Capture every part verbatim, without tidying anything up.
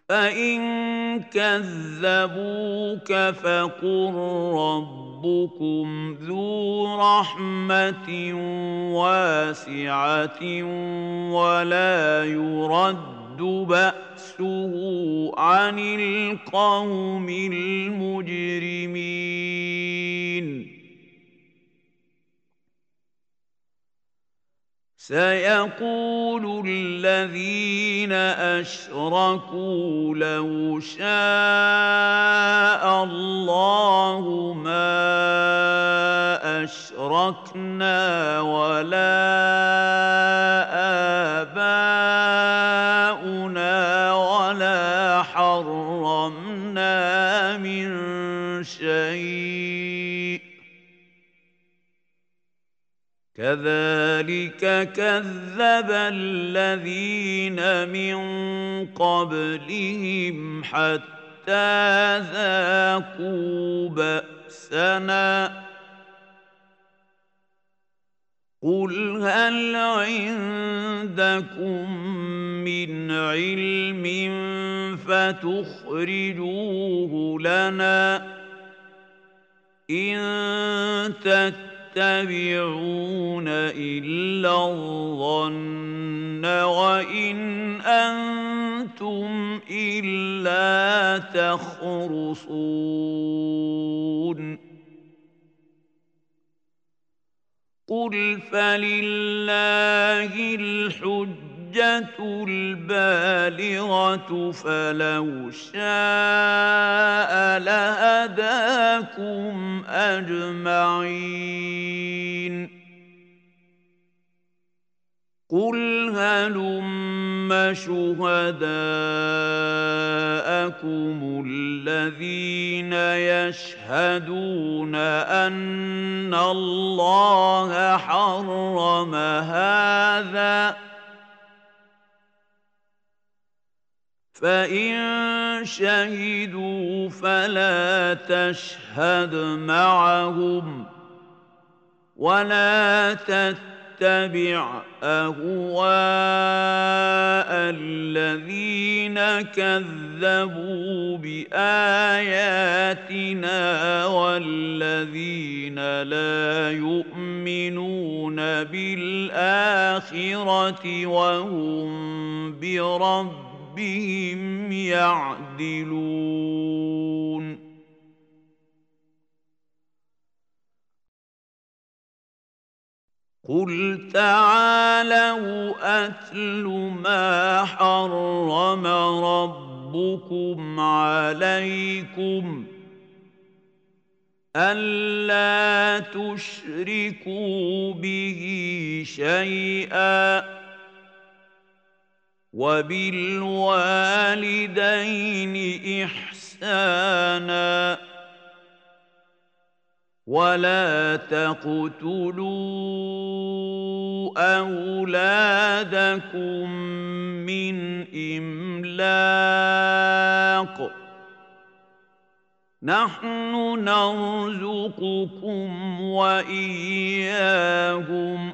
فإن كذبوك فقل ربكم ذو رحمة واسعة ولا يرد بأسه عن القوم المجرمين. سيقول الذين أشركوا لو شاء الله ما أشركنا ولا آباؤنا ولا حرمنا من شيء كذلك كذب الذين من قبلهم حتى ذاقوا بأسنا قل هل عندكم من علم فتخرجوه لنا إن تتبعون إلا الظن وإن أنتم إلا تخرصون قل فلله الحجة البالغة فلو شاء لهداكم أجمعين قل هلم شهداءكم الذين يشهدون أن الله حرم هذا فإن شهدوا فلا تشهد معهم ولا تتبع أهواء الذين كذبوا بآياتنا والذين لا يؤمنون بالآخرة وهم بربهم بهم يعدلون قل تعالوا أتل ما حرم ربكم عليكم ألا تشركوا به شيئا وبالوالدين إحسانا ولا تقتلوا أولادكم من إملاق نحن نرزقكم وإياهم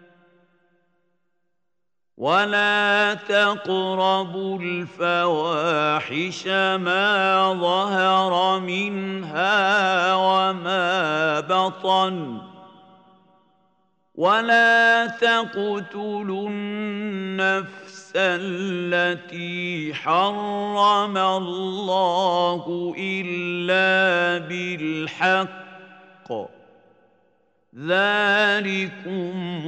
ولا تقربوا الفواحش ما ظهر منها وما بطن ولا تقتلوا النفس التي حرم الله إلا بالحق ذلكم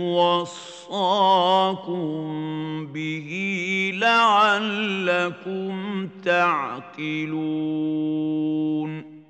وصاكم به لعلكم تعقلون